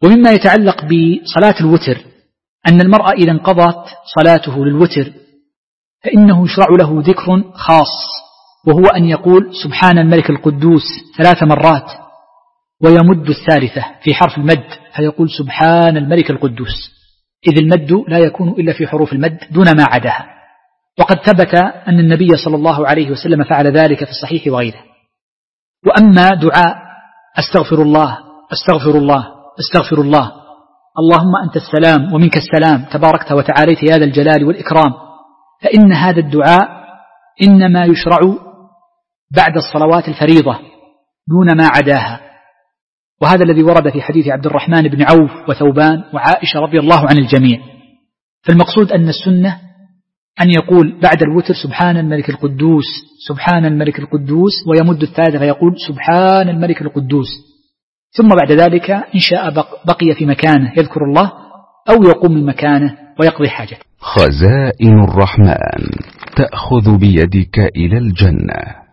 ومما يتعلق بصلاة الوتر أن المرأة إذا انقضت صلاته للوتر فإنه يشرع له ذكر خاص، وهو أن يقول سبحان الملك القدوس 3 مرات، ويمد الثالثة في حرف المد فيقول سبحان الملك القدوس، إذ المد لا يكون إلا في حروف المد دون ما عداها. وقد ثبت أن النبي صلى الله عليه وسلم فعل ذلك في الصحيح وغيره. وأما دعاء أستغفر الله أستغفر الله أستغفر الله اللهم أنت السلام ومنك السلام تباركت وتعاليت يا ذا الجلال والإكرام، فإن هذا الدعاء إنما يشرع بعد الصلوات الفريضة دون ما عداها، وهذا الذي ورد في حديث عبد الرحمن بن عوف وثوبان وعائشة رضي الله عن الجميع. فالمقصود أن السنة أن يقول بعد الوتر سبحان الملك القدوس سبحان الملك القدوس، ويمد الثالثة فيقول سبحان الملك القدوس، ثم بعد ذلك إن شاء بقي في مكانه يذكر الله أو يقوم من مكانه ويقضي حاجته. خزائن الرحمن تأخذ بيدك إلى الجنة.